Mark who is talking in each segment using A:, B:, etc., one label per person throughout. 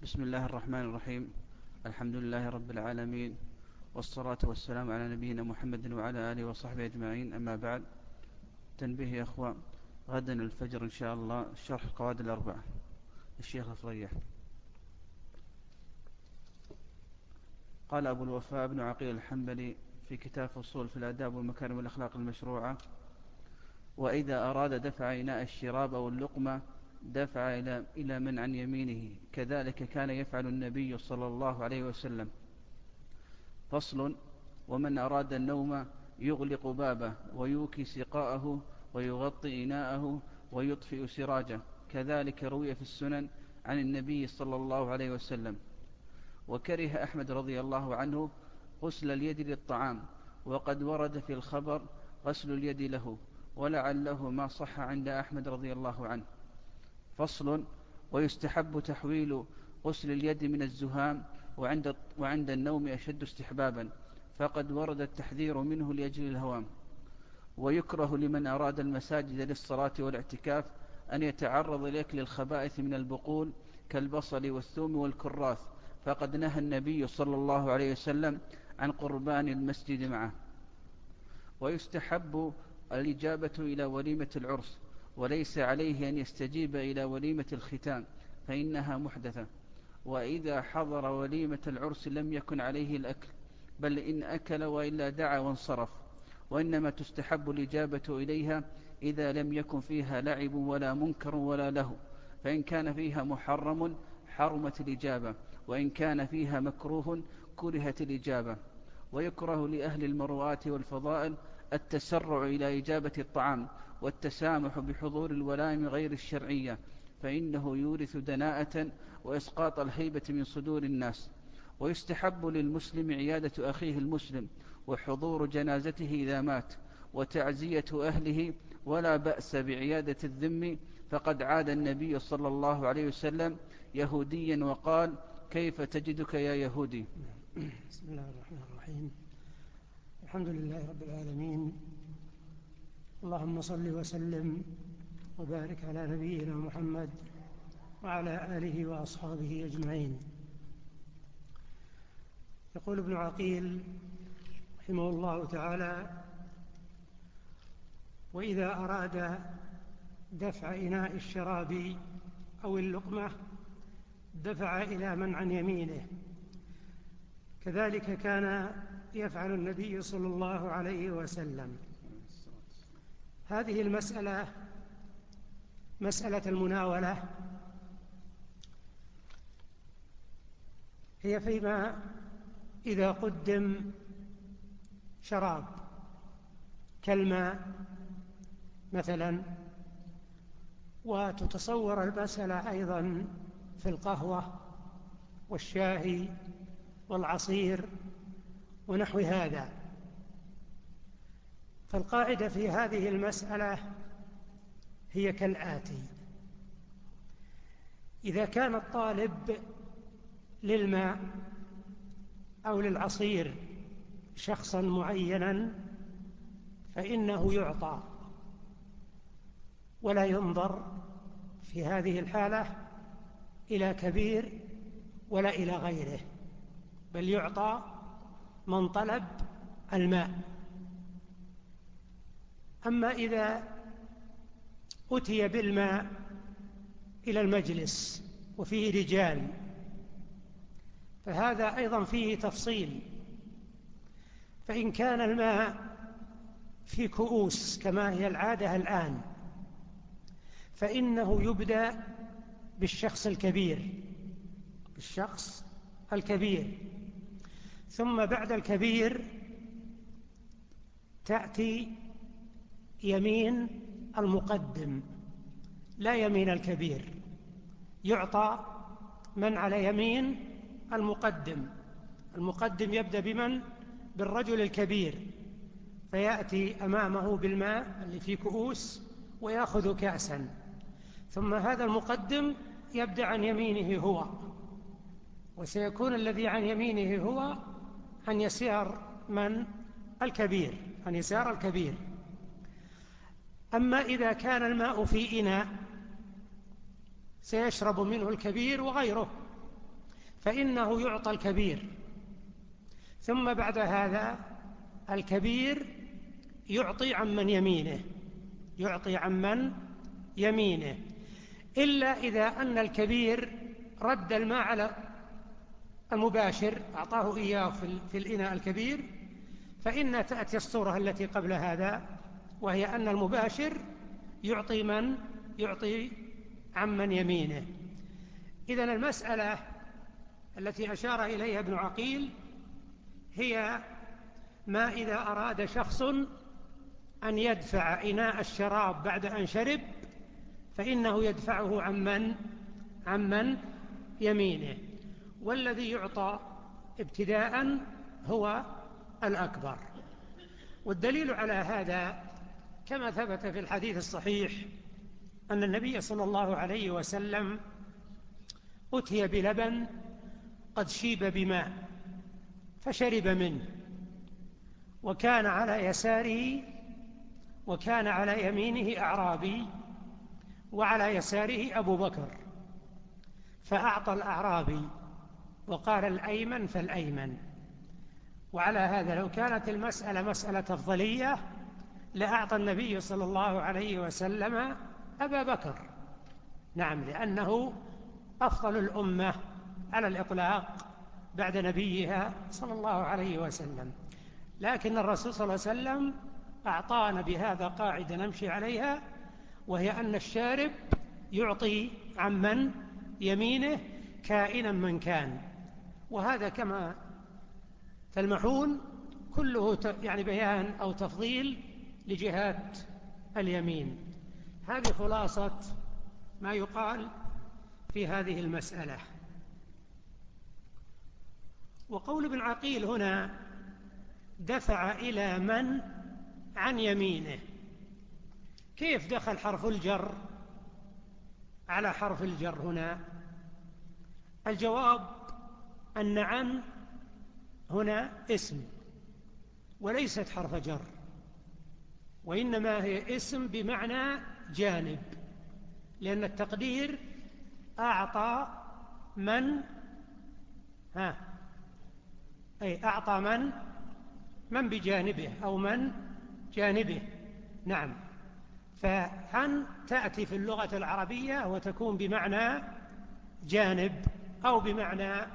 A: بسم الله الرحمن الرحيم. الحمد لله رب العالمين، والصلاة والسلام على نبينا محمد وعلى آله وصحبه أجمعين. أما بعد، تنبيه يا أخوان، غدا الفجر إن شاء الله شرح القواعد الأربعة الشيخ الفريح. قال أبو الوفاء بن عقيل الحنبلي في كتاب فصول في الآداب والمكارم والأخلاق المشروعة: وإذا أراد دفع إناء الشراب أو اللقمة دفع إلى من عن يمينه، كذلك كان يفعل النبي صلى الله عليه وسلم. فصل: ومن أراد النوم يغلق بابه ويوكي سقاءه ويغطي إناءه ويطفئ سراجه، كذلك روي في السنن عن النبي صلى الله عليه وسلم. وكره أحمد رضي الله عنه غسل اليد للطعام، وقد ورد في الخبر غسل اليد له، ولعله ما صح عند أحمد رضي الله عنه. فصل: ويستحب تحويل غسل اليد من الزهام وعند النوم أشد استحبابا، فقد ورد التحذير منه لأجل الهوام. ويكره لمن أراد المساجد للصلاة والاعتكاف أن يتعرض لأكل الخبائث من البقول كالبصل والثوم والكراث، فقد نهى النبي صلى الله عليه وسلم عن قربان المسجد معه. ويستحب الإجابة إلى وليمة العرس، وليس عليه أن يستجيب إلى وليمة الختان فإنها محدثة. وإذا حضر وليمة العرس لم يكن عليه الأكل، بل إن أكل وإلا دعا وانصرف. وإنما تستحب الإجابة إليها إذا لم يكن فيها لعب ولا منكر ولا له، فإن كان فيها محرم حرمت الإجابة، وإن كان فيها مكروه كرهت الإجابة. ويكره لأهل المروءات والفضائل التسرع إلى إجابة الطعام والتسامح بحضور الولائم غير الشرعية، فإنه يورث دناءة وإسقاط الهيبة من صدور الناس. ويستحب للمسلم عيادة أخيه المسلم وحضور جنازته إذا مات وتعزية أهله، ولا بأس بعيادة الذم، فقد عاد النبي صلى الله عليه وسلم يهوديا وقال: كيف تجدك يا يهودي؟
B: بسم الله الرحمن الرحيم. الحمد لله رب العالمين، اللهم صل وسلم وبارك على نبينا محمد وعلى آله وأصحابه أجمعين. يقول ابن عقيل رحمه الله تعالى: وإذا أراد دفع إناء الشراب أو اللقمة دفع إلى من عن يمينه، كذلك كان يفعل النبي صلى الله عليه وسلم. هذه المسألة مسألة المناولة هي فيما إذا قدم شراب كالماء مثلا، وتتصور المسألة أيضا في القهوة والشاي والعصير ونحو هذا. فالقاعدة في هذه المسألة هي كالآتي: إذا كان الطالب للماء أو للعصير شخصا معينا فإنه يعطى، ولا ينظر في هذه الحالة إلى كبير ولا إلى غيره، بل يعطى من طلب الماء. أما إذا أتي بالماء إلى المجلس وفيه رجال فهذا أيضا فيه تفصيل، فإن كان الماء في كؤوس كما هي العادة الآن فإنه يبدأ بالشخص الكبير، ثم بعد الكبير تأتي يمين المقدم لا يمين الكبير، يعطى من على يمين المقدم يبدأ بمن؟ بالرجل الكبير، فيأتي أمامه بالماء اللي في كؤوس ويأخذ كأسا، ثم هذا المقدم يبدأ عن يمينه هو، وسيكون الذي عن يمينه هو عن يسار من؟ الكبير. أما إذا كان الماء في إناء سيشرب منه الكبير وغيره، فإنه يعطى الكبير، ثم بعد هذا الكبير يعطي عمن يمينه، يعطي عمن يمينه، إلا إذا أن الكبير رد الماء على المباشر، أعطاه إياه في الإناء الكبير، فإن تأتي الصورة التي قبل هذا، وهي أن المباشر يعطي عمن يمينه. إذن المسألة التي أشار إليها ابن عقيل هي ما إذا أراد شخص أن يدفع إناء الشراب بعد أن شرب، فإنه يدفعه عمن يمينه، والذي يعطى ابتداء هو الأكبر. والدليل على هذا كما ثبت في الحديث الصحيح أن النبي صلى الله عليه وسلم أتي بلبن قد شيب بماء فشرب منه، وكان على يمينه أعرابي وعلى يساره أبو بكر، فأعطى الأعرابي وقال الأيمن فالأيمن. وعلى هذا لو كانت المسألة مسألة أفضلية لأعطى النبي صلى الله عليه وسلم أبا بكر، نعم، لأنه أفضل الأمة على الإطلاق بعد نبيها صلى الله عليه وسلم. لكن الرسول صلى الله عليه وسلم أعطانا بهذا قاعدة نمشي عليها، وهي أن الشارب يعطي عمن يمينه كائنا من كان. وهذا كما تلمحون كله يعني بيان أو تفضيل لجهات اليمين. هذه خلاصة ما يقال في هذه المسألة. وقول ابن عقيل هنا دفع إلى من عن يمينه، كيف دخل حرف الجر على حرف الجر هنا؟ الجواب أن عن هنا اسم وليست حرف جر، وإنما هي اسم بمعنى جانب، لأن التقدير أعطى من بجانبه أو من جانبه، نعم. فعن تأتي في اللغة العربية وتكون بمعنى جانب أو بمعنى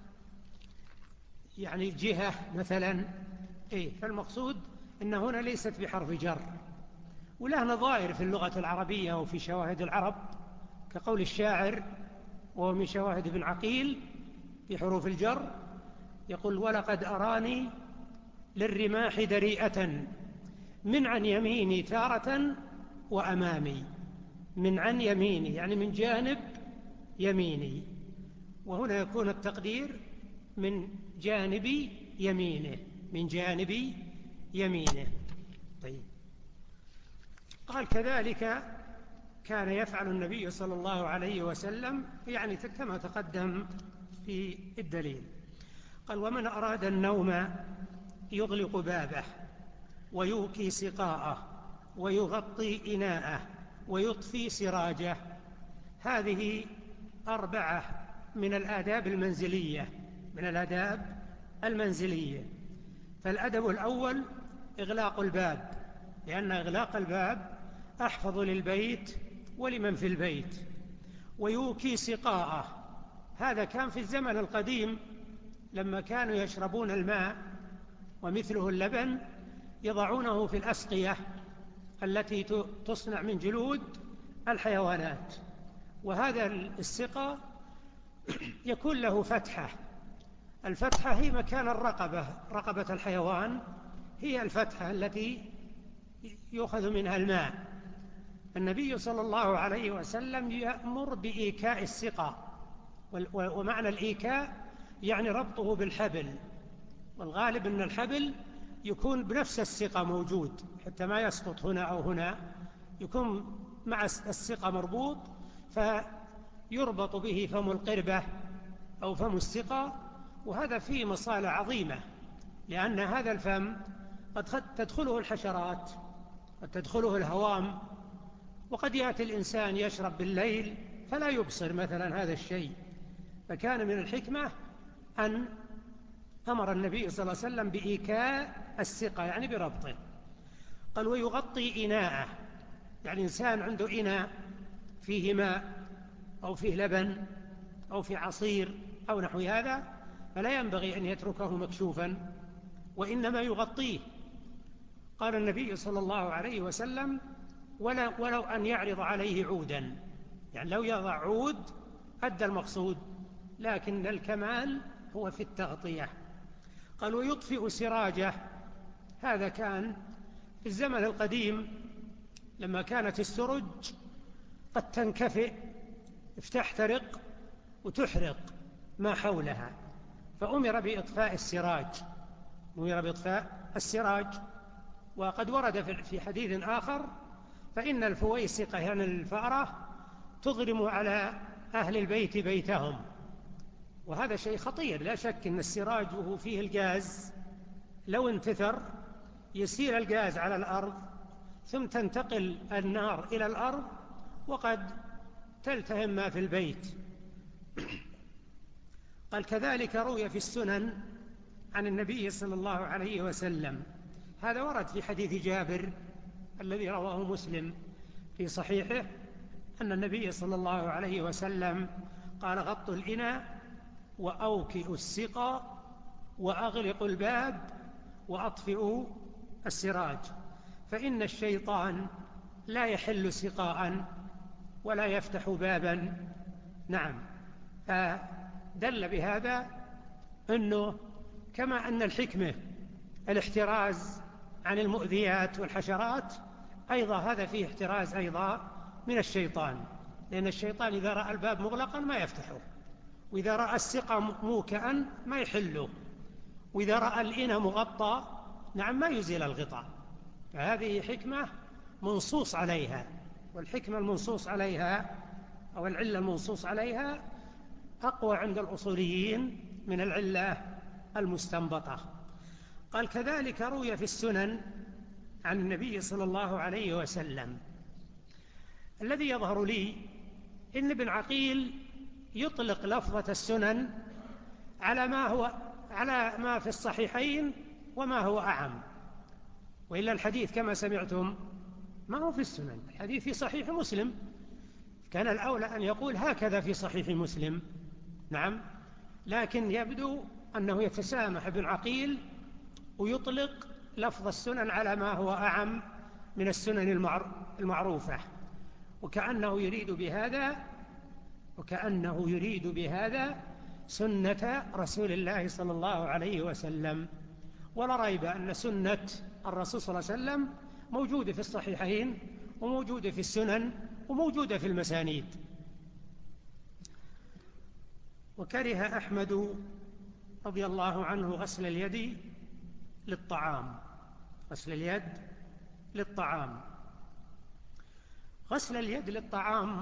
B: يعني جهة مثلا، فالمقصود أن هنا ليست بحرف جر، وله نظائر في اللغة العربية وفي شواهد العرب كقول الشاعر، وهو من شواهد ابن عقيل في حروف الجر، يقول: ولقد أراني للرماح دريئة من عن يميني تارة وأمامي. من عن يميني يعني من جانب يميني، وهنا يكون التقدير من جانب يمينه، من جانب يمينه. طيب، قال: كذلك كان يفعل النبي صلى الله عليه وسلم، يعني كما تقدم في الدليل. قال: ومن أراد النوم يغلق بابه ويوكي سقاءه ويغطي إناءه ويطفي سراجه. هذه 4 من الآداب المنزلية. فالأدب الأول إغلاق الباب، لأن إغلاق الباب أحفظ للبيت ولمن في البيت. ويوكي سقاءه، هذا كان في الزمن القديم لما كانوا يشربون الماء ومثله اللبن يضعونه في الأسقية التي تصنع من جلود الحيوانات، وهذا السقا يكون له فتحة. الفتحة هي مكان رقبة الحيوان، هي الفتحة التي يؤخذ منها الماء. النبي صلى الله عليه وسلم يأمر بإيكاء السقا، ومعنى الإيكاء يعني ربطه بالحبل، والغالب أن الحبل يكون بنفس السقا موجود حتى ما يسقط هنا أو هنا، يكون مع السقا مربوط، فيربط به فم القربة أو فم السقا. وهذا فيه مصالح عظيمة، لأن هذا الفم قد تدخله الحشرات، قد تدخله الهوام، وقد يأتي الإنسان يشرب بالليل فلا يبصر مثلا هذا الشيء، فكان من الحكمة أن أمر النبي صلى الله عليه وسلم بإيكاء السقة، يعني بربطه. قال ويغطي إناءه، يعني إنسان عنده إناء فيه ماء أو فيه لبن أو فيه عصير أو نحو هذا، فلا ينبغي أن يتركه مكشوفا، وإنما يغطيه. قال النبي صلى الله عليه وسلم ولو أن يعرض عليه عودا، يعني لو يضع عود أدى المقصود، لكن الكمال هو في التغطية. قال ويطفئ سراجه، هذا كان في الزمن القديم لما كانت السرج قد تنكفئ فتحترق وتحرق ما حولها، فأمر بإطفاء السراج. وقد ورد في حديث آخر فإن الفويسقة يعني الفأرة تظلم على أهل البيت بيتهم، وهذا شيء خطير. لا شك أن السراج وهو فيه الغاز لو انتثر يسير الغاز على الأرض ثم تنتقل النار إلى الأرض وقد تلتهم ما في البيت. قال كذلك روي في السنن عن النبي صلى الله عليه وسلم، هذا ورد في حديث جابر الذي رواه مسلم في صحيحه، أن النبي صلى الله عليه وسلم قال غطوا الإناء وأوكئوا السقا وأغلقوا الباب وأطفئوا السراج، فإن الشيطان لا يحل سقاء ولا يفتح بابا. نعم، فدل بهذا أنه كما أن الحكمة الاحتراز عن المؤذيات والحشرات، أيضا هذا فيه احتراز أيضا من الشيطان، لأن الشيطان إذا رأى الباب مغلقا ما يفتحه، وإذا رأى السقا موكئا ما يحله، وإذا رأى الإناء مغطى نعم ما يزيل الغطاء. فهذه حكمة منصوص عليها، والحكمة المنصوص عليها أو العلة المنصوص عليها أقوى عند الأصوليين من العلة المستنبطة. قال كذلك روي في السنن عن النبي صلى الله عليه وسلم. الذي يظهر لي إن ابن عقيل يطلق لفظة السنن على ما في الصحيحين وما هو أعم، وإلا الحديث كما سمعتم ما هو في السنن، الحديث في صحيح مسلم، كان الأولى أن يقول هكذا في صحيح مسلم. نعم، لكن يبدو أنه يتسامح ابن عقيل ويطلق لفظ السنن على ما هو أعم من السنن المعروفة، وكأنه يريد بهذا سنة رسول الله صلى الله عليه وسلم. ولا ريب أن سنة الرسول صلى الله عليه وسلم موجودة في الصحيحين وموجودة في السنن وموجودة في المسانيد. وكره أحمد رضي الله عنه غسل اليد للطعام. غسل اليد للطعام. غسل اليد للطعام،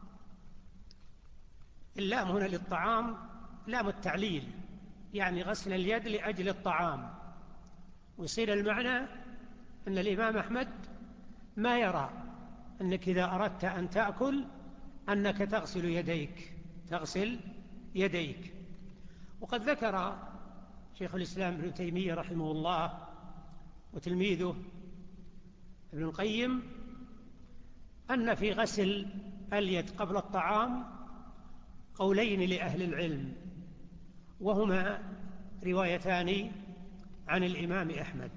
B: اللام هنا للطعام لام التعليل، يعني غسل اليد لأجل الطعام، ويصير المعنى أن الإمام أحمد ما يرى أنك إذا أردت أن تأكل أنك تغسل يديك. وقد ذكر شيخ الإسلام ابن تيمية رحمه الله وتلميذه ابن القيم أن في غسل اليد قبل الطعام قولين لأهل العلم، وهما روايتان عن الإمام أحمد.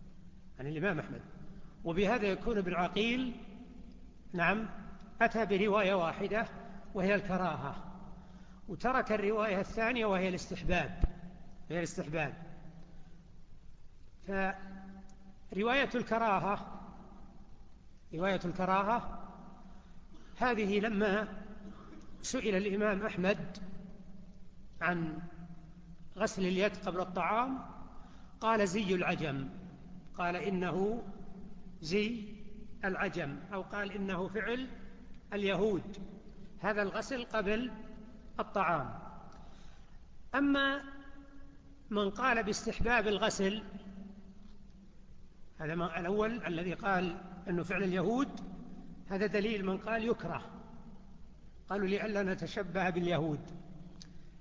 B: وبهذا يكون ابن عقيل نعم أتى برواية واحدة وهي الكراهة، وترك الرواية الثانية وهي الاستحباب. فرواية الكراهة هذه لما سئل الإمام أحمد عن غسل اليد قبل الطعام قال زي العجم، قال إنه زي العجم، أو قال إنه فعل اليهود، هذا الغسل قبل الطعام. أما من قال باستحباب الغسل، هذا الأول الذي قال أنه فعل اليهود، هذا دليل من قال يكره، قالوا لئلا نتشبه باليهود.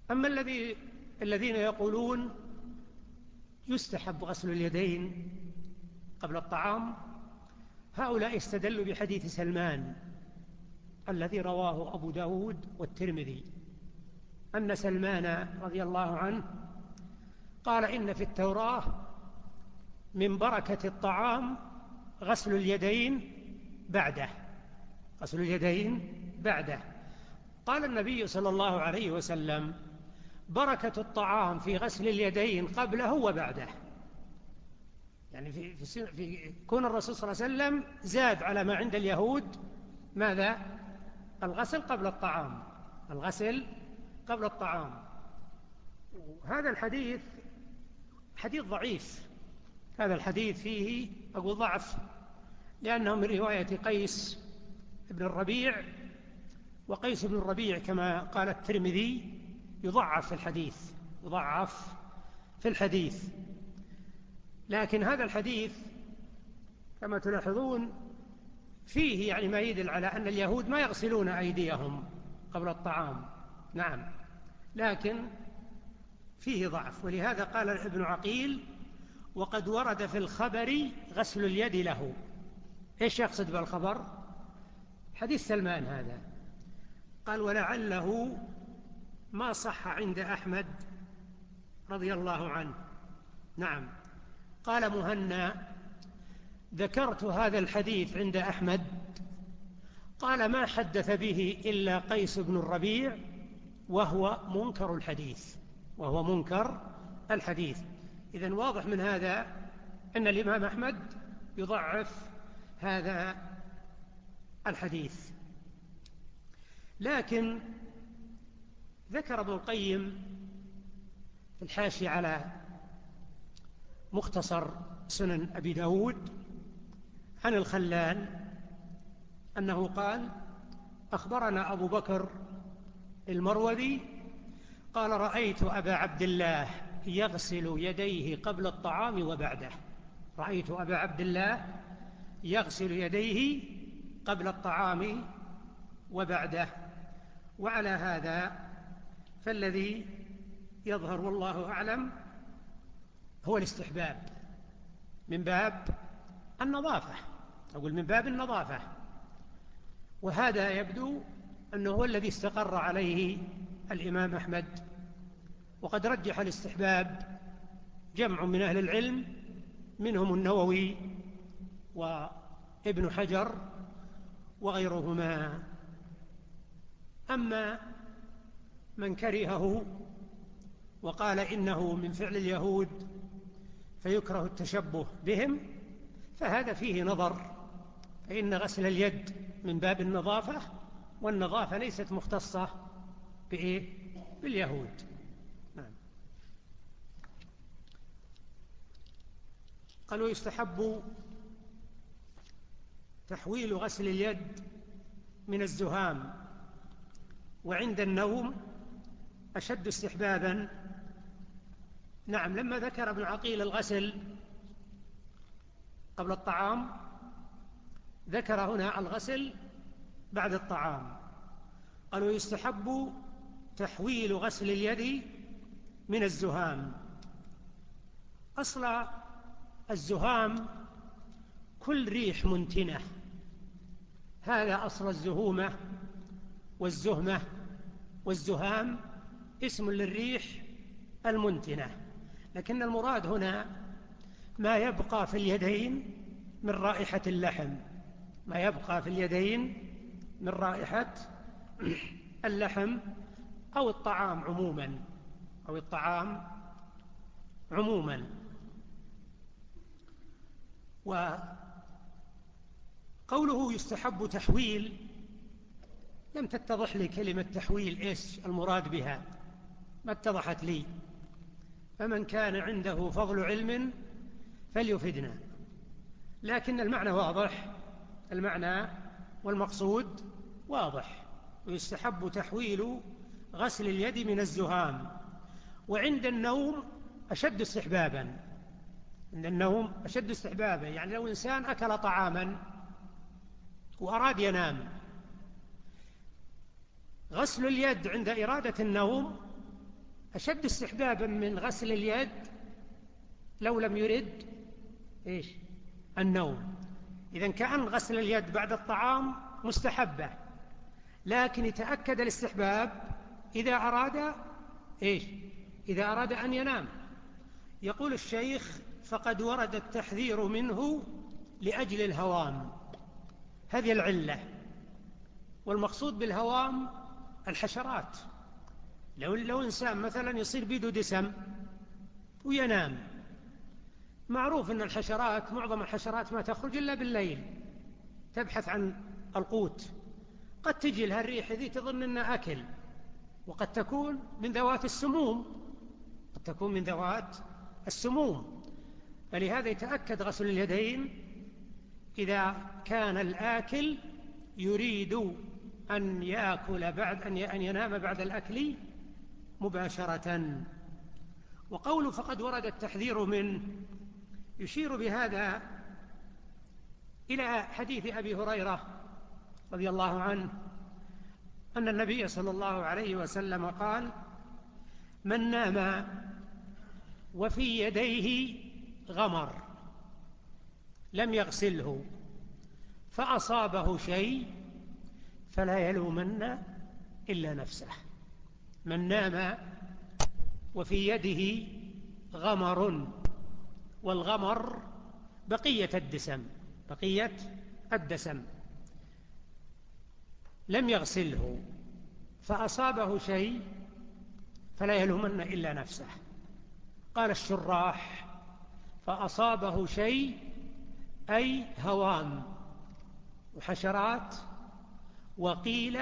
B: أما الذين يقولون يستحب غسل اليدين قبل الطعام، هؤلاء استدلوا بحديث سلمان الذي رواه أبو داود والترمذي، أن سلمان رضي الله عنه قال إن في التوراة من بركة الطعام غسل اليدين بعده، غسل اليدين بعده. قال النبي صلى الله عليه وسلم بركة الطعام في غسل اليدين قبله وبعده، يعني في كون الرسول صلى الله عليه وسلم زاد على ما عند اليهود ماذا؟ الغسل قبل الطعام، الغسل قبل الطعام. هذا الحديث حديث ضعيف، هذا الحديث فيه أقول ضعف، لأنه من رواية قيس بن الربيع، وقيس بن الربيع كما قال الترمذي يضعف في الحديث، يضعف في الحديث. لكن هذا الحديث كما تلاحظون فيه يعني ما يدل على أن اليهود ما يغسلون أيديهم قبل الطعام، نعم، لكن فيه ضعف. ولهذا قال ابن عقيل وقد ورد في الخبر غسل اليد له. إيش يقصد بالخبر؟ حديث سلمان هذا. قال ولعله ما صح عند أحمد رضي الله عنه. نعم. قال مهنا ذكرت هذا الحديث عند أحمد، قال ما حدث به إلا قيس بن الربيع وهو منكر الحديث، وهو منكر الحديث. إذن واضح من هذا أن الإمام أحمد يضعف هذا الحديث. لكن ذكر ابن القيم في الحاشية على مختصر سنن أبي داود عن الخلال أنه قال أخبرنا أبو بكر المروذي قال رأيت أبا عبد الله يغسل يديه قبل الطعام وبعده، رأيت أبا عبد الله يغسل يديه قبل الطعام وبعده. وعلى هذا فالذي يظهر والله أعلم هو الاستحباب من باب النظافة، أقول من باب النظافة، وهذا يبدو أنه هو الذي استقر عليه الإمام أحمد. وقد رجح الاستحباب جمع من أهل العلم منهم النووي وابن حجر وغيرهما. أما من كرهه وقال إنه من فعل اليهود فيكره التشبه بهم فهذا فيه نظر، فإن غسل اليد من باب النظافة، والنظافة ليست مختصة باليهود. نعم. قالوا يستحب تحويل غسل اليد من الزهام وعند النوم أشد استحبابا. نعم. لما ذكر ابن عقيل الغسل قبل الطعام ذكر هنا الغسل بعد الطعام. قالوا يستحب تحويل غسل اليد من الزهام. أصل الزهام كل ريح منتنة، هذا أصل الزهومة والزهمة، والزهام اسم للريح المنتنة. لكن المراد هنا ما يبقى في اليدين من رائحة اللحم، ما يبقى في اليدين من رائحة اللحم أو الطعام عموما، أو الطعام عموما. وقوله يستحب تحويل لم تتضح لي كلمة تحويل إيش المراد بها، ما اتضحت لي، فمن كان عنده فضل علم فليفدنا. لكن المعنى واضح، المعنى والمقصود واضح. ويستحب تحويل غسل اليد من الزهام وعند النوم أشد استحبابا. عند النوم أشد استحبابا، يعني لو إنسان أكل طعاما وأراد ينام، غسل اليد عند إرادة النوم أشد استحبابا من غسل اليد لو لم يرد النوم. إذن كأن غسل اليد بعد الطعام مستحبة، لكن يتأكد الاستحباب إذا أراد إذا أراد أن ينام. يقول الشيخ: فقد ورد التحذير منه لأجل الهوام. هذه العلة، والمقصود بالهوام الحشرات. لو إنسان مثلا يصير بيده دسم وينام، معروف أن الحشرات، معظم الحشرات ما تخرج إلا بالليل تبحث عن القوت. قد تجي لها الريح ذي تظن أنها أكل، وقد تكون من ذوات السموم، فلهذا يتأكد غسل اليدين إذا كان الآكل يريد أن يأكل بعد أن ينام بعد الأكل مباشرة. وقوله فقد ورد التحذير منه يشير بهذا إلى حديث أبي هريرة رضي الله عنه أن النبي صلى الله عليه وسلم قال: من نام وفي يديه غمر لم يغسله فأصابه شيء فلا يلومن إلا نفسه. من نام وفي يده غمر، والغمر بقية الدسم، لم يغسله فأصابه شيء فلا يلومن إلا نفسه. قال الشراح: فأصابه شيء أي هوام وحشرات، وقيل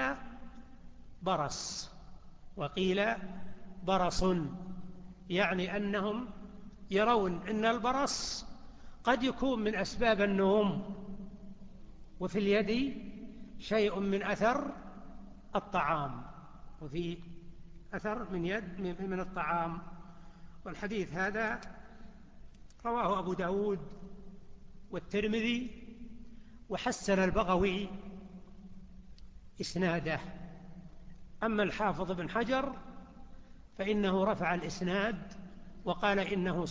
B: برص، يعني أنهم يرون أن البرص قد يكون من أسباب النوم، وفي اليد شيء من أثر الطعام، وفي أثر من الطعام. والحديث هذا رواه أبو داود والترمذي، وحسن البغوي إسناده. أما الحافظ بن حجر فإنه رفع الإسناد وقال إنه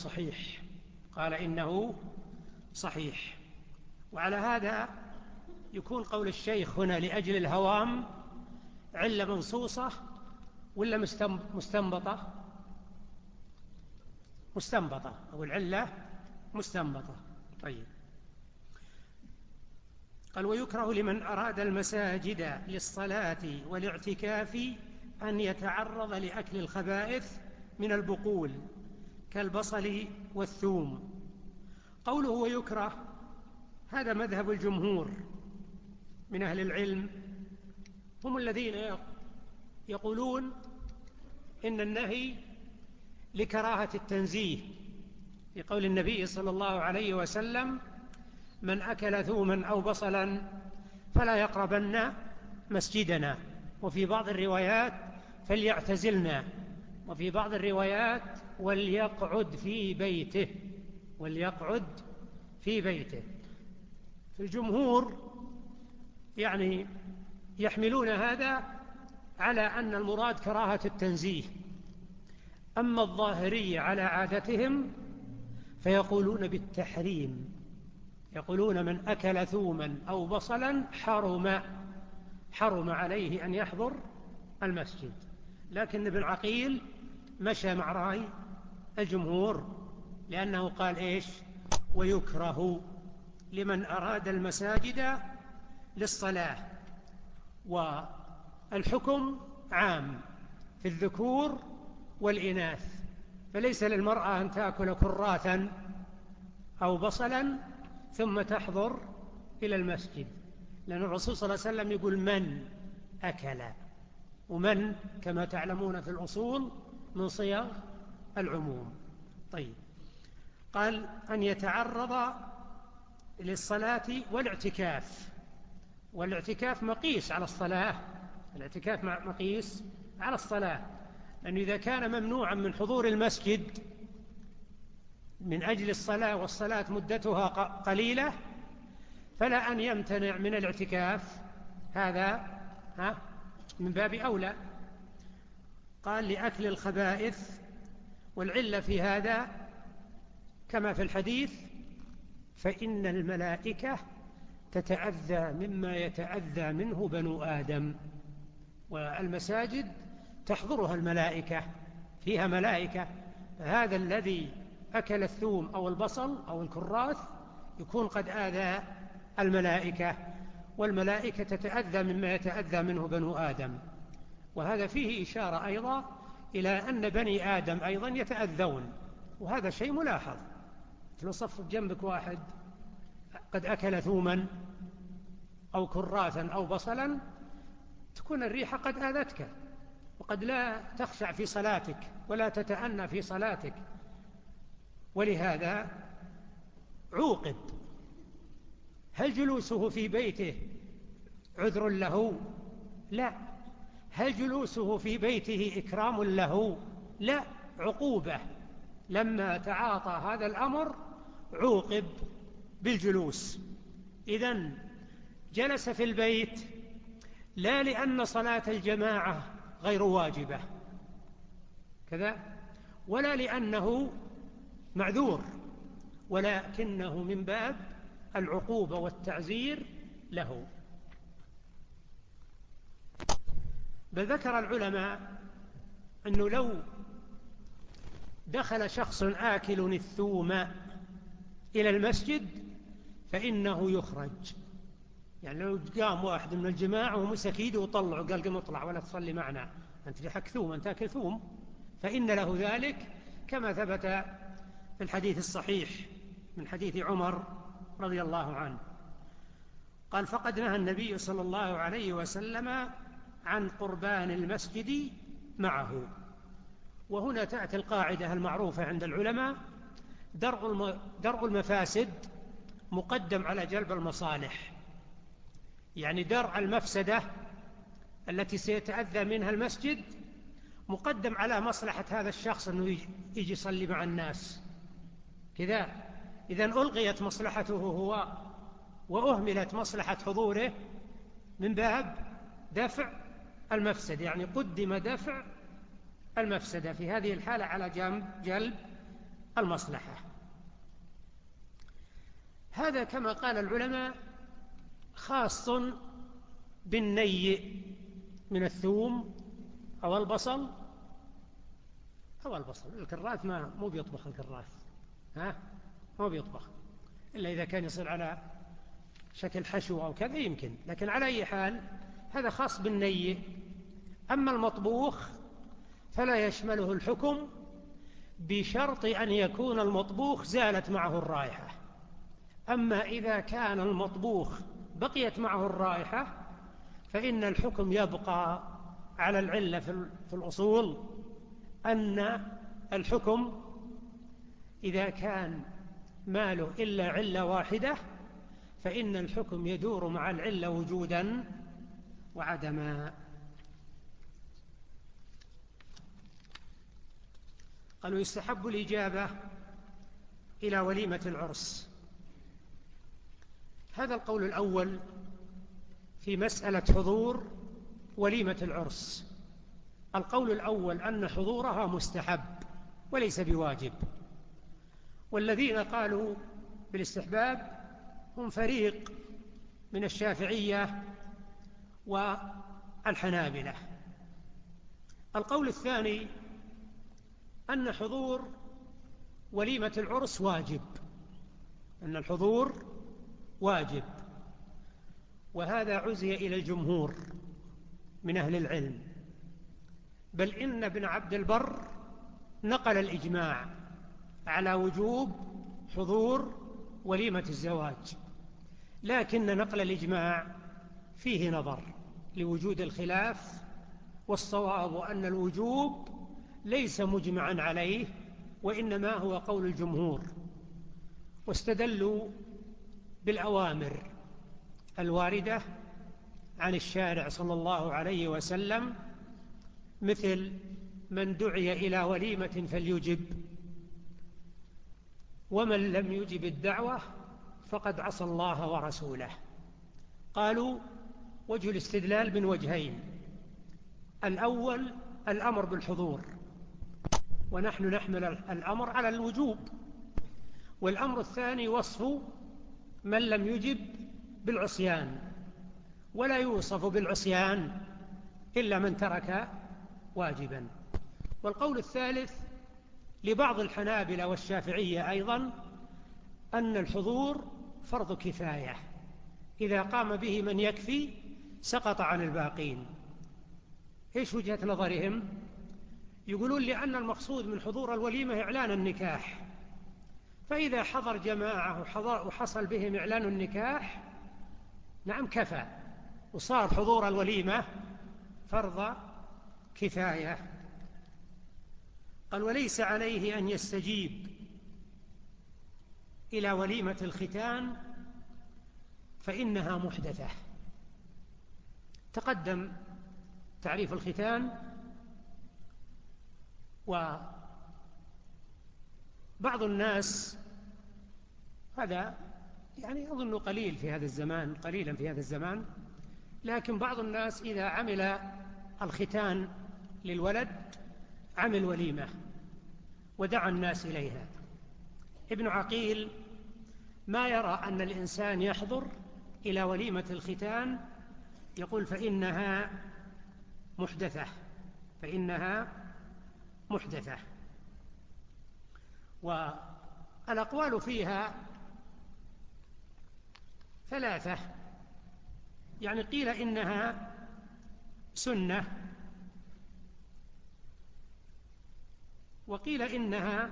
B: صحيح. وعلى هذا يكون قول الشيخ هنا لأجل الهوام علة منصوصة ولا مستنبطة، أو العلة مستنبطة. طيب، قال: ويكره لمن أراد المساجد للصلاة والاعتكاف أن يتعرض لأكل الخبائث من البقول كالبصل والثوم. قوله ويكره هذا مذهب الجمهور من أهل العلم، هم الذين يقولون إن النهي لكراهة التنزيه، في قول النبي صلى الله عليه وسلم: من أكل ثوما أو بصلا فلا يقربن مسجدنا، وفي بعض الروايات فليعتزلنا، وفي بعض الروايات وليقعد في بيته. في الجمهور يعني يحملون هذا على أن المراد كراهة التنزيه. أما الظاهرية على عادتهم فيقولون بالتحريم، يقولون من أكل ثوما أو بصلا حرم عليه أن يحضر المسجد. لكن ابن عقيل مشى مع رأي الجمهور، لأنه قال ويكره لمن أراد المساجد للصلاة. والحكم عام في الذكور والإناث، فليس للمرأة أن تأكل كراثا أو بصلا ثم تحضر إلى المسجد، لأن الرسول صلى الله عليه وسلم يقول من أكل، ومن كما تعلمون في الأصول من صيغ العموم. طيب، قال أن يتعرض للصلاة والاعتكاف مقيس على الصلاة، لأنه إذا كان ممنوعا من حضور المسجد من أجل الصلاة، والصلاة مدتها قليلة، فلا أن يمتنع من الاعتكاف، هذا من باب أولى. قال لأكل الخبائث، والعلة في هذا كما في الحديث: فإن الملائكة تتأذى مما يتأذى منه بنو آدم. والمساجد تحضرها الملائكة، فيها ملائكة، هذا الذي أكل الثوم أو البصل أو الكراث يكون قد آذى الملائكة، والملائكة تتأذى مما يتأذى منه بنو آدم. وهذا فيه إشارة أيضا إلى أن بني آدم أيضا يتأذون، وهذا شيء ملاحظ. لو صف جنبك واحد قد أكل ثوما أو كراثا أو بصلا، تكون الريحة قد آذتك، وقد لا تخشع في صلاتك ولا تتأنى في صلاتك، ولهذا عوقب. هل جلوسه في بيته عذر له؟ لا. هل جلوسه في بيته إكرام له؟ لا، عقوبة. لما تعاطى هذا الأمر عوقب بالجلوس. إذن جلس في البيت لا لأن صلاة الجماعة غير واجبة كذا، ولا لأنه معذور، ولكنه من باب العقوبة والتعزير له. بل ذكر العلماء أنه لو دخل شخص آكل الثوم إلى المسجد فإنه يخرج. يعني لو قام واحد من الجماعة ومسك يده وطلعه قال قم اطلع ولا تصلي معنا، أنت لحك ثوم، أنت أكل ثوم، فإن له ذلك، كما ثبت في الحديث الصحيح من حديث عمر رضي الله عنه قال: فقد نهى النبي صلى الله عليه وسلم عن قربان المسجد معه. وهنا تأتي القاعدة المعروفة عند العلماء: درء المفاسد مقدم على جلب المصالح. يعني درء المفسدة التي سيتأذى منها المسجد مقدم على مصلحة هذا الشخص أنه يجي يصلي مع الناس كذا. إذن ألغيت مصلحته هو وأهملت مصلحة حضوره من باب دفع المفسد، يعني قدم دفع المفسدة في هذه الحالة على جلب المصلحة. هذا كما قال العلماء خاص بالني من الثوم أو البصل الكراث مو بيطبخ الكراث، مو بيطبخ إلا إذا كان يصير على شكل حشو أو كذا يمكن، لكن على أي حال هذا خاص بالني. أما المطبوخ فلا يشمله الحكم بشرط أن يكون المطبوخ زالت معه الرائحة. أما إذا كان المطبوخ بقيت معه الرائحة فإن الحكم يبقى على العلة في الأصول، أن الحكم إذا كان ماله إلا علة واحدة فإن الحكم يدور مع العلة وجودا وعدما. قالوا: يستحب الإجابة إلى وليمة العرس. هذا القول الأول في مسألة حضور وليمة العرس. القول الأول أن حضورها مستحب وليس بواجب، والذين قالوا بالاستحباب هم فريق من الشافعية والحنابلة. القول الثاني أن حضور وليمة العرس واجب، أن الحضور واجب، وهذا عزي إلى الجمهور من أهل العلم، بل إن ابن عبد البر نقل الإجماع على وجوب حضور وليمة الزواج، لكن نقل الإجماع فيه نظر لوجود الخلاف، والصواب أن الوجوب ليس مجمعا عليه وإنما هو قول الجمهور. واستدلوا بالأوامر الواردة عن الشارع صلى الله عليه وسلم، مثل من دعي إلى وليمة فليجب، ومن لم يجب الدعوة فقد عصى الله ورسوله. قالوا: وجه الاستدلال من وجهين: الأول الأمر بالحضور، ونحن نحمل الأمر على الوجوب. والأمر الثاني وصف من لم يجب بالعصيان، ولا يوصف بالعصيان إلا من ترك واجبا. والقول الثالث لبعض الحنابلة والشافعية أيضا أن الحضور فرض كفاية، إذا قام به من يكفي سقط عن الباقين. إيش وجهة نظرهم؟ يقولون لأن المقصود من حضور الوليمة إعلان النكاح، فإذا حضر جماعة وحصل بهم إعلان النكاح نعم كفى، وصار حضور الوليمة فرض كفاية. قال وليس عليه أن يستجيب إلى وليمة الختان فإنها محدثة. تقدم تعريف الختان، وبعض الناس، هذا يعني أظن قليل في هذا الزمان، قليلا في هذا الزمان، لكن بعض الناس إذا عمل الختان للولد عمل وليمة ودعا الناس إليها. ابن عقيل ما يرى أن الإنسان يحضر إلى وليمة الختان، يقول فإنها محدثة، فإنها محدثة. والأقوال فيها ثلاثة، يعني قيل إنها سنة، وقيل إنها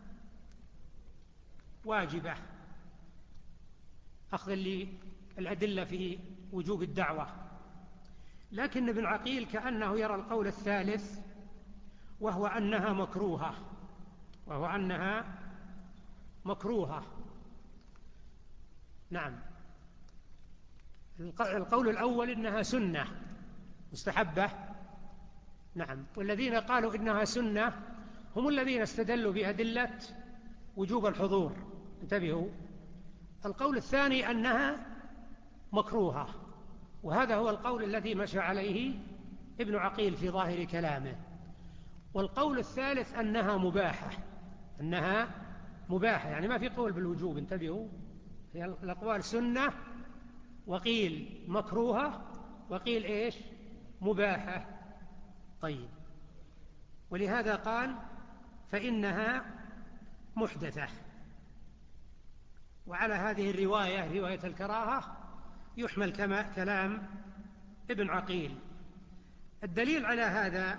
B: واجبة أخذا للأدلة في وجوب الدعوة. لكن ابن عقيل كأنه يرى القول الثالث، وهو أنها مكروهة، وهو أنها مكروهة. نعم، القول الأول إنها سنة مستحبة، نعم، والذين قالوا إنها سنة هم الذين استدلوا بأدلة وجوب الحضور، انتبهوا. القول الثاني أنها مكروهة، وهذا هو القول الذي مشى عليه ابن عقيل في ظاهر كلامه. والقول الثالث أنها مباحة، أنها مباحة، يعني ما في قول بالوجوب، انتبهوا، هي الأقوال سنة، وقيل مكروهة، وقيل إيش؟ مباحة. طيب، ولهذا قال فإنها محدثة. وعلى هذه الرواية، رواية الكراهة، يحمل كلام ابن عقيل. الدليل على هذا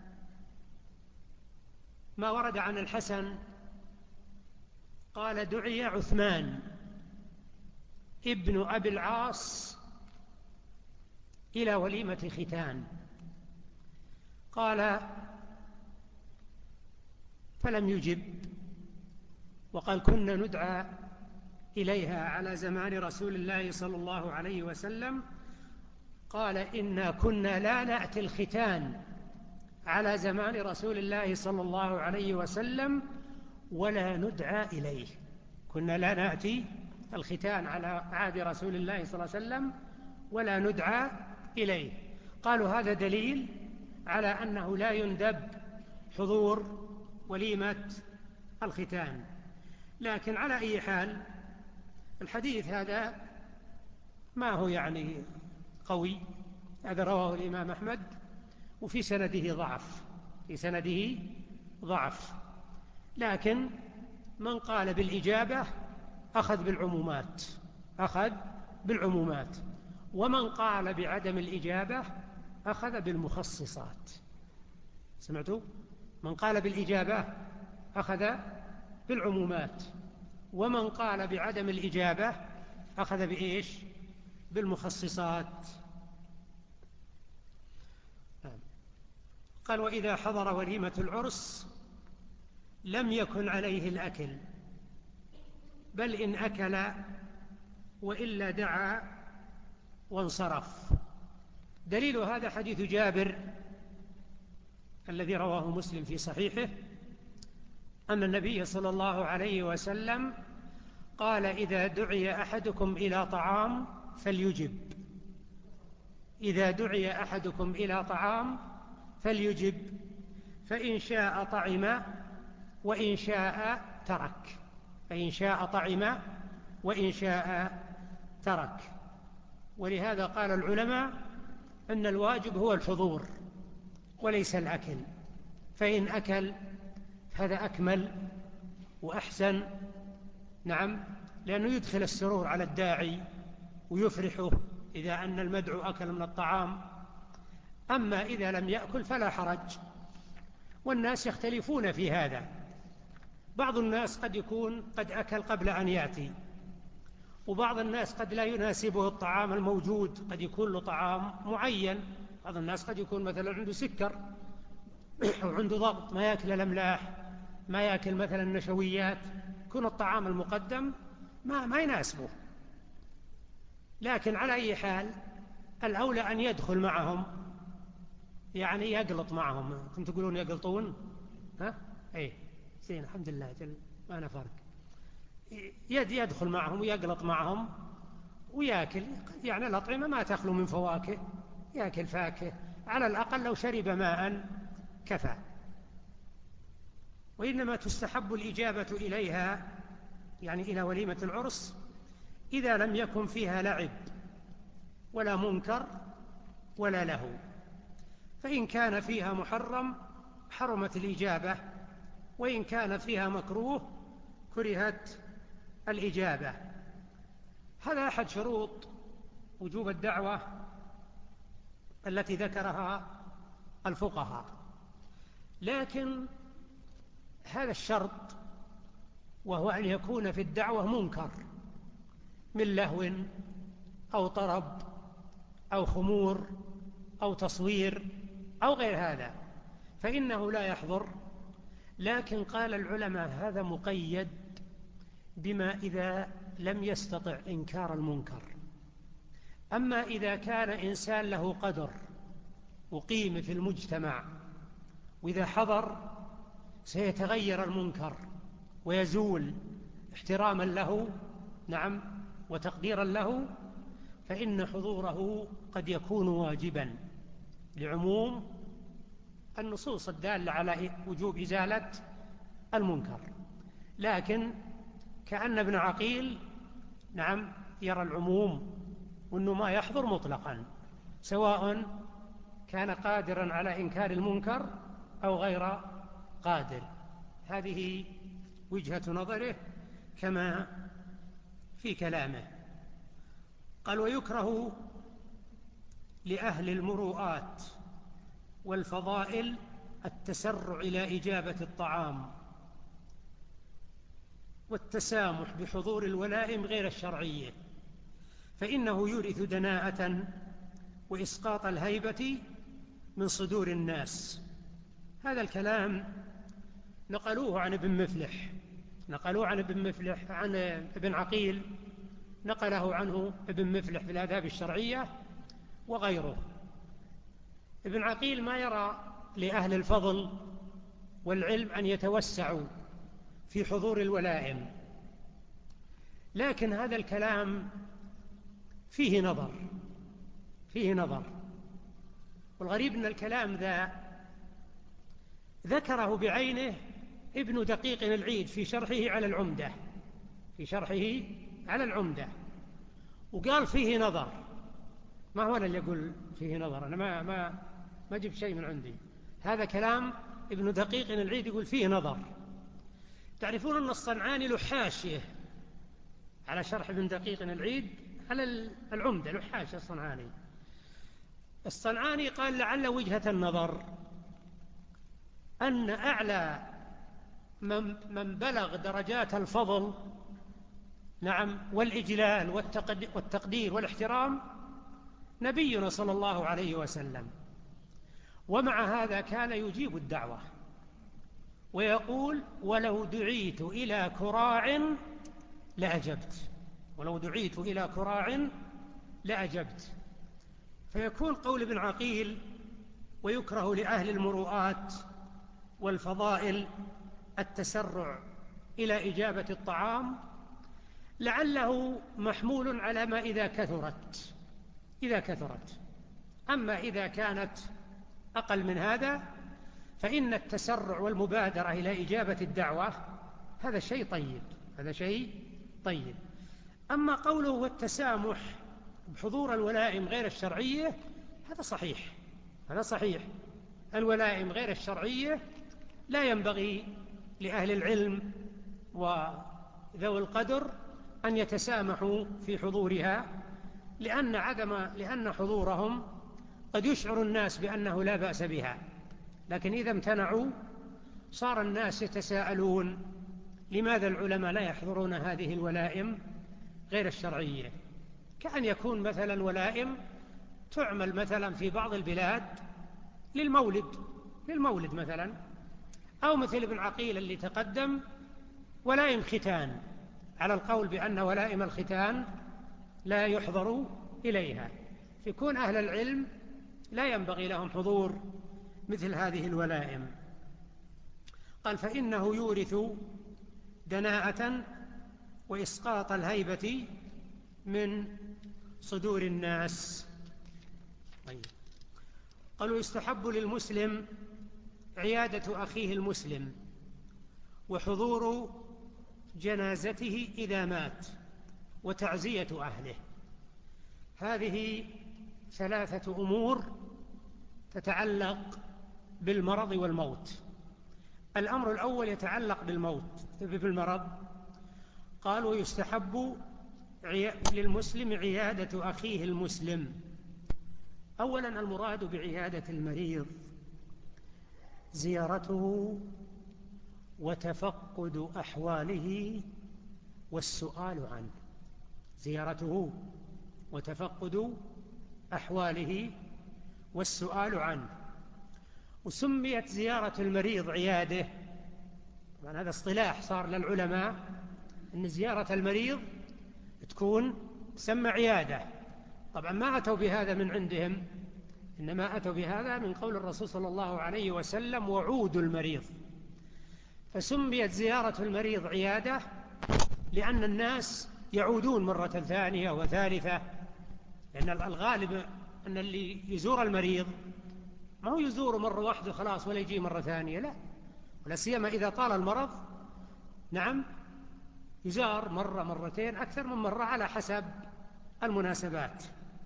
B: ما ورد عن الحسن قال دعي عثمان ابن أبي العاص إلى وليمة ختان، قال فلم يجب، وقال كنا ندعى إليها على زمان رسول الله صلى الله عليه وسلم، قال إنا كنا لا نأتي الختان على زمان رسول الله صلى الله عليه وسلم ولا ندعى إليه. كنا لا نأتي الختان على عهد رسول الله صلى الله عليه وسلم ولا ندعى إليه. قالوا هذا دليل على أنه لا يندب حضور وليمة الختان. لكن على أي حال الحديث هذا ما هو يعني قوي، هذا رواه الإمام أحمد وفي سنده ضعف، في سنده ضعف. لكن من قال بالإجابة أخذ بالعمومات، أخذ بالعمومات، ومن قال بعدم الإجابة أخذ بالمخصصات. سمعتوا؟ من قال بالإجابة أخذ بالعمومات، ومن قال بعدم الإجابة أخذ بإيش؟ بالمخصصات. قال وإذا حضر وليمة العرس لم يكن عليه الأكل، بل إن أكل وإلا دعا وانصرف. دليل هذا حديث جابر الذي رواه مسلم في صحيحه أن النبي صلى الله عليه وسلم قال إذا دعي أحدكم إلى طعام فليجب، إذا دعي أحدكم إلى طعام فليجب، فإن شاء طعم وإن شاء ترك. فإن شاء طعم وإن شاء ترك. ولهذا قال العلماء أن الواجب هو الحضور وليس الأكل، فإن أكل هذا أكمل وأحسن، نعم، لأنه يدخل السرور على الداعي ويفرحه إذا أن المدعو أكل من الطعام. أما إذا لم يأكل فلا حرج. والناس يختلفون في هذا، بعض الناس قد يكون قد أكل قبل أن يأتي، وبعض الناس قد لا يناسبه الطعام الموجود، قد يكون له طعام معين. بعض الناس قد يكون مثلا عنده سكر أو عنده ضغط، ما يأكل الأملاح، ما يأكل مثلا النشويات، يكون الطعام المقدم ما يناسبه. لكن على أي حال الأولى أن يدخل معهم، يعني يقلط معهم. كنت تقولون يقلطون؟ ها؟ إيه زين، الحمد لله، جل ما أنا فرق. يدخل معهم ويقلط معهم ويأكل. يعني الأطعمة ما تخلو من فواكه، يأكل فاكهة على الأقل، لو شرب ماء كفى. وإنما تستحب الإجابة إليها، يعني إلى وليمة العرس، إذا لم يكن فيها لعب ولا منكر ولا لهو. فإن كان فيها محرم حرمت الإجابة، وإن كان فيها مكروه كرهت الإجابة. هذا أحد شروط وجوب الدعوة التي ذكرها الفقهاء. لكن هذا الشرط، وهو أن يكون في الدعوة منكر من لهو أو طرب أو خمور أو تصوير أو غير هذا، فإنه لا يحضر. لكن قال العلماء هذا مقيد بما إذا لم يستطع إنكار المنكر. أما إذا كان إنسان له قدر وقيمة في المجتمع، وإذا حضر سيتغير المنكر ويزول احتراما له، نعم، وتقديرا له، فإن حضوره قد يكون واجبا لعموم النصوص الدالة على وجوب إزالة المنكر. لكن كأن ابن عقيل، نعم، يرى العموم، وأنه ما يحضر مطلقا، سواء كان قادرا على إنكار المنكر أو غير قادر. هذه وجهة نظره كما في كلامه. قال: ويكره لأهل المروءات والفضائل التسرع إلى إجابة الطعام والتسامح بحضور الولائم غير الشرعية، فإنه يورث دناءة وإسقاط الهيبة من صدور الناس. هذا الكلام نقلوه عن ابن مفلح، عن ابن عقيل، نقله عنه ابن مفلح في الآداب الشرعية وغيره. ابن عقيل ما يرى لأهل الفضل والعلم أن يتوسعوا في حضور الولائم، لكن هذا الكلام فيه نظر. والغريب أن الكلام ذا ذكره بعينه ابن دقيق العيد في شرحه على العمدة، وقال فيه نظر. ما هو أنا اللي أقول فيه نظر، أنا ما جبت شيء من عندي، هذا كلام ابن دقيق العيد يقول فيه نظر. تعرفون أن الصنعاني له حاشية على شرح ابن دقيق العيد على العمدة، له حاشية الصنعاني قال: لعل وجهة النظر أن أعلى من بلغ درجات الفضل، نعم، والإجلال والتقدير والاحترام نبينا صلى الله عليه وسلم. ومع هذا كان يجيب الدعوة ويقول: ولو دعيت إلى كراع لأجبت. فيكون قول ابن عقيل: ويكره لأهل المروءات والفضائل التسرع إلى إجابة الطعام، لعله محمول على ما إذا كثرت. أما إذا كانت أقل من هذا فإن التسرع والمبادرة إلى إجابة الدعوة هذا شيء طيب، هذا شيء طيب. أما قوله والتسامح بحضور الولائم غير الشرعية هذا صحيح، هذا صحيح. الولائم غير الشرعية لا ينبغي لأهل العلم وذوي القدر أن يتسامحوا في حضورها، لأن حضورهم قد يشعر الناس بأنه لا بأس بها، لكن إذا امتنعوا صار الناس يتساءلون لماذا العلماء لا يحضرون هذه الولائم غير الشرعية. كأن يكون مثلا ولائم تعمل مثلا في بعض البلاد للمولد مثلا، أو مثل ابن عقيل اللي تقدم ولائم ختان، على القول بأن ولائم الختان لا يحضر إليها، فيكون أهل العلم لا ينبغي لهم حضور مثل هذه الولائم. قال فإنه يورث دناءة وإسقاط الهيبة من صدور الناس. طيب. قالوا يستحب للمسلم عيادة أخيه المسلم وحضور جنازته إذا مات وتعزية أهله. هذه ثلاثة أمور تتعلق بالمرض والموت. الأمر الأول يتعلق بالمرض. قالوا يستحب للمسلم عيادة أخيه المسلم. أولا المراد بعيادة المريض زيارته وتفقد أحواله والسؤال عنه، زيارته وتفقد أحواله والسؤال عنه. وسميت زيارة المريض عيادة، طبعا هذا اصطلاح صار للعلماء أن زيارة المريض تكون تسمى عيادة. طبعا ما أتوا بهذا من عندهم، إنما أتوا بهذا من قول الرسول صلى الله عليه وسلم وعود المريض. فسميت زيارة المريض عيادة لأن الناس يعودون مرة ثانية وثالثة، لأن الغالب أن اللي يزور المريض ما هو يزوره مرة واحدة خلاص ولا يجي مرة ثانية، لا، ولا سيما إذا طال المرض، نعم، يزار مرة مرتين أكثر من مرة على حسب المناسبات.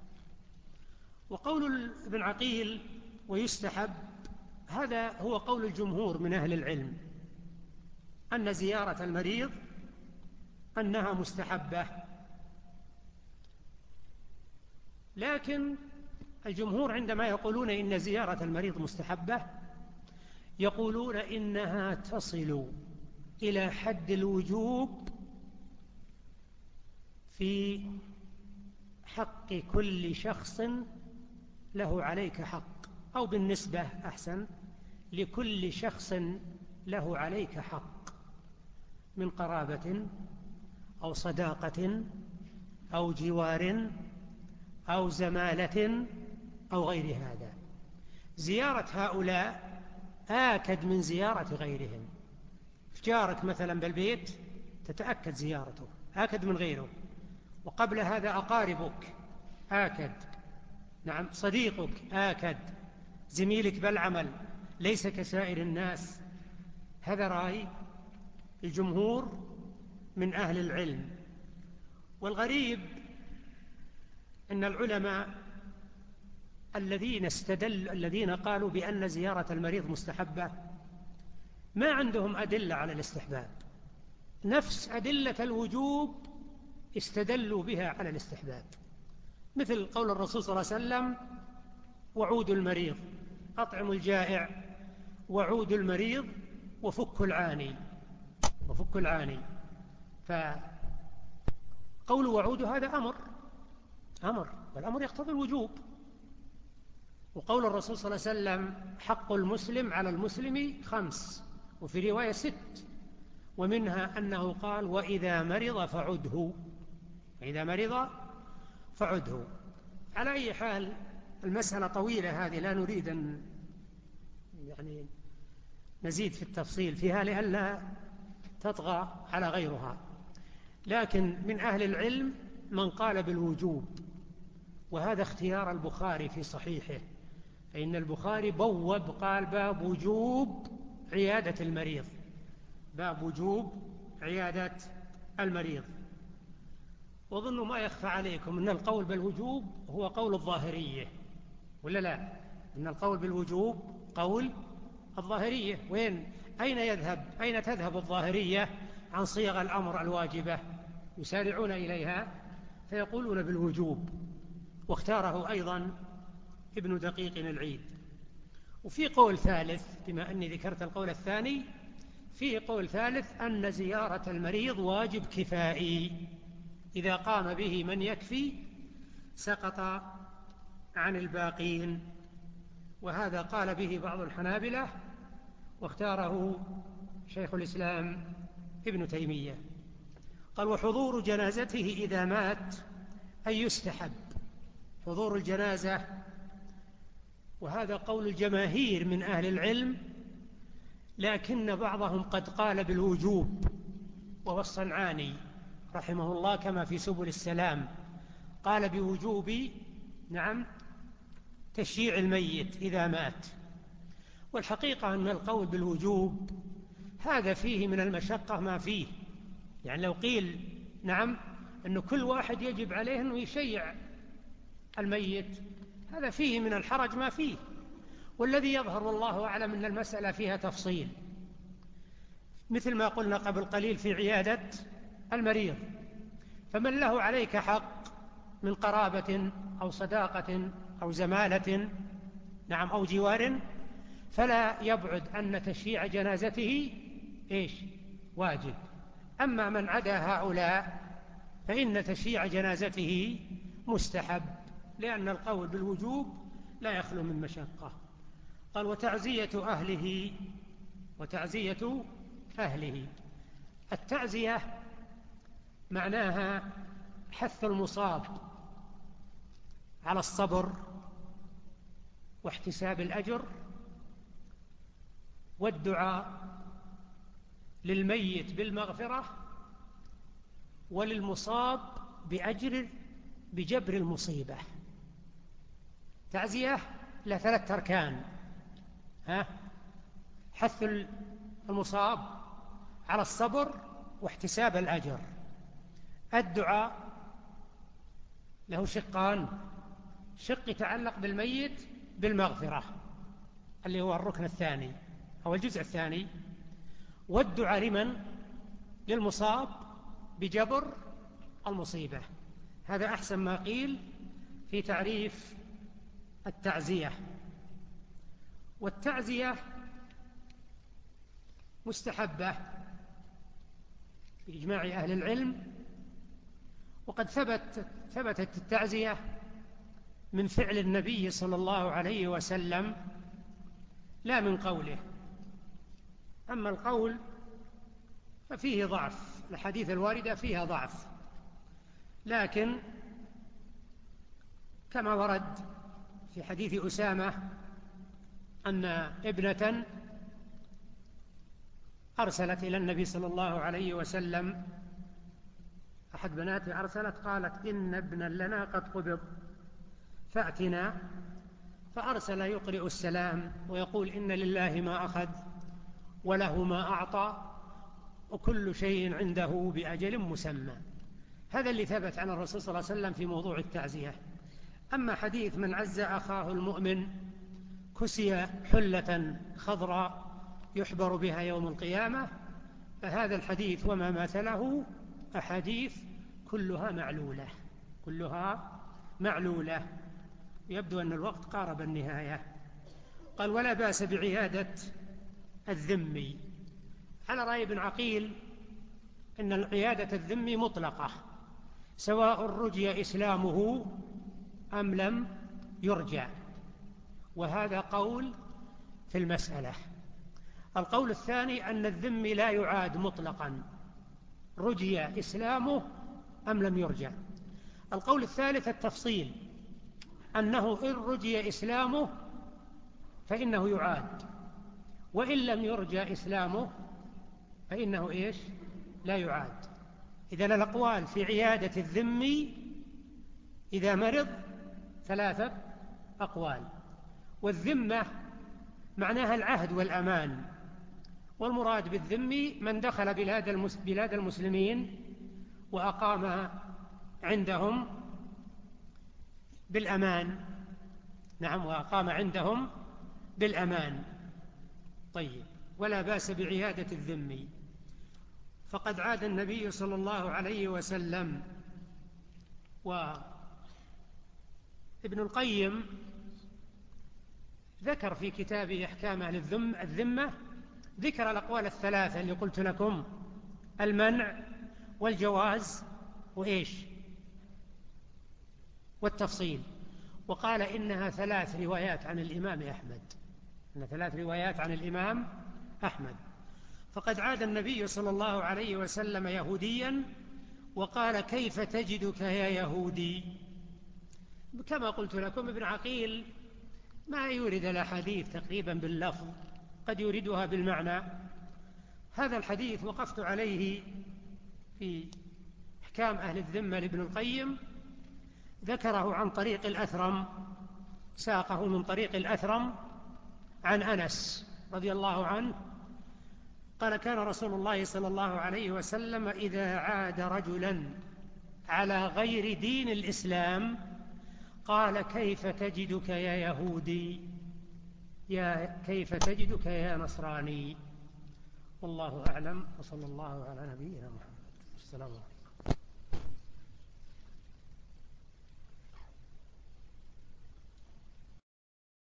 B: وقول ابن عقيل ويستحب، هذا هو قول الجمهور من أهل العلم، أن زيارة المريض أنها مستحبة. لكن الجمهور عندما يقولون إن زيارة المريض مستحبة يقولون إنها تصل إلى حد الوجوب في حق كل شخص له عليك حق، أو بالنسبة أحسن لكل شخص له عليك حق من قرابة أو صداقة أو جوار أو زمالة أو غير هذا. زيارة هؤلاء آكد من زيارة غيرهم. في جارك مثلا بالبيت تتأكد زيارته، آكد من غيره. وقبل هذا أقاربك آكد، نعم، صديقك آكد، زميلك بالعمل ليس كسائر الناس. هذا رأي الجمهور من أهل العلم. والغريب أن العلماء الذين قالوا بأن زيارة المريض مستحبة ما عندهم أدلة على الاستحباب، نفس أدلة الوجوب استدلوا بها على الاستحباب، مثل قول الرسول صلى الله عليه وسلم وعود المريض، أطعم الجائع، وعود المريض، وفك العاني، وفك العاني. فقول وعود هذا أمر، والأمر يقتضي الوجوب. وقول الرسول صلى الله عليه وسلم حق المسلم على المسلم 5، وفي رواية 6، ومنها أنه قال وإذا مرض فعده، وإذا مرض فعده. على أي حال المسألة طويلة هذه، لا نريد أن يعني نزيد في التفصيل فيها لئلا تطغى على غيرها. لكن من أهل العلم من قال بالوجوب، وهذا اختيار البخاري في صحيحه، فإن البخاري بوب قال باب وجوب عيادة المريض، باب وجوب عيادة المريض. وظنوا ما يخفى عليكم أن القول بالوجوب هو قول الظاهرية، ولا لا؟ أن القول بالوجوب قول الظاهرية. أين تذهب الظاهرية عن صيغ الأمر الواجبة؟ يسارعون إليها فيقولون بالوجوب، واختاره أيضا ابن دقيق العيد. وفي قول ثالث، بما أني ذكرت القول الثاني، فيه قول ثالث أن زيارة المريض واجب كفائي، إذا قام به من يكفي سقط عن الباقين، وهذا قال به بعض الحنابلة واختاره شيخ الإسلام ابن تيمية. قال وحضور جنازته إذا مات أي يستحب حضور الجنازة، وهذا قول الجماهير من أهل العلم، لكن بعضهم قد قال بالوجوب، وهو الصنعاني رحمه الله كما في سبل السلام قال بوجوب تشييع الميت إذا مات. والحقيقة أن القول بالوجوب هذا فيه من المشقة ما فيه، يعني لو قيل أن كل واحد يجب عليه أنه يشيع الميت، هذا فيه من الحرج ما فيه. والذي يظهر والله أعلم أن المسألة فيها تفصيل، مثل ما قلنا قبل قليل في عيادة المريض، فمن له عليك حق من قرابة أو صداقة أو زمالة أو جوار، فلا يبعد أن تشييع جنازته واجب. أما من عدا هؤلاء فإن تشييع جنازته مستحب، لأن القول بالوجوب لا يخلو من مشقة. قال وتعزية أهله. التعزية معناها حث المصاب على الصبر واحتساب الأجر، والدعاء للميت بالمغفرة، وللمصاب بجبر المصيبة. تعزية له 3 أركان: حث المصاب على الصبر واحتساب الأجر. الدعاء له شقان: شق يتعلق بالميت بالمغفرة اللي هو الركن الثاني أو الجزء الثاني، والدعاء للمصاب بجبر المصيبة. هذا أحسن ما قيل في تعريف التعزية. والتعزية مستحبة بإجماع أهل العلم، وقد ثبتت التعزية من فعل النبي صلى الله عليه وسلم لا من قوله. أما القول ففيه ضعف، الحديث الواردة فيها ضعف، لكن كما ورد في حديث أسامة أن ابنة أرسلت إلى النبي صلى الله عليه وسلم، أحد بناته أرسلت قالت إن ابنا لنا قد قبض فأتنا، فأرسل يقرئ السلام ويقول إن لله ما أخذ وله ما أعطى وكل شيء عنده بأجل مسمى. هذا اللي ثبت عن الرسول صلى الله عليه وسلم في موضوع التعزية. أما حديث من عز أخاه المؤمن كسي حلة خضراء يحبر بها يوم القيامة، فهذا الحديث وما مثله أحاديث كلها معلولة. يبدو أن الوقت قارب النهاية. قال ولا بأس بعيادة الذمي. على رأي ابن عقيل إن عيادة الذمي مطلقة سواء رجي إسلامه أم لم يرجع، وهذا قول في المسألة. القول الثاني أن الذمي لا يعاد مطلقا رجي إسلامه أم لم يرجع. القول الثالث التفصيل، أنه إن رجي إسلامه فإنه يعاد، وإن لم يرجى إسلامه فإنه لا يعاد. إذن الأقوال في عيادة الذمي إذا مرض 3 أقوال، والذمة معناها العهد والأمان، والمراد بالذمي من دخل بلاد المسلمين وأقام عندهم بالأمان. نعم، وأقام عندهم بالأمان. طيب، ولا بأس بعيادة الذمي. فقد عاد النبي صلى الله عليه وسلم. وابن القيم ذكر في كتابه إحكام أهل الذمة ذكر الأقوال الثلاثة اللي قلت لكم: المنع والجواز وإيش والتفصيل. وقال إنها 3 روايات عن الإمام أحمد، إن 3 روايات عن الإمام أحمد. فقد عاد النبي صلى الله عليه وسلم يهوديا وقال: كيف تجدك يا يهودي؟ كما قلت لكم، ابن عقيل ما يورد الأحاديث تقريبا باللفظ، قد يوردها بالمعنى. هذا الحديث وقفت عليه في إحكام أهل الذمة لابن القيم، ذكره عن طريق الأثرم، ساقه من طريق الأثرم عن أنس رضي الله عنه قال: كان رسول الله صلى الله عليه وسلم إذا عاد رجلا على غير دين الإسلام قال: كيف تجدك يا يهودي؟ كيف تجدك يا نصراني؟ والله أعلم، وصلى الله على نبينا محمد. السلام عليكم.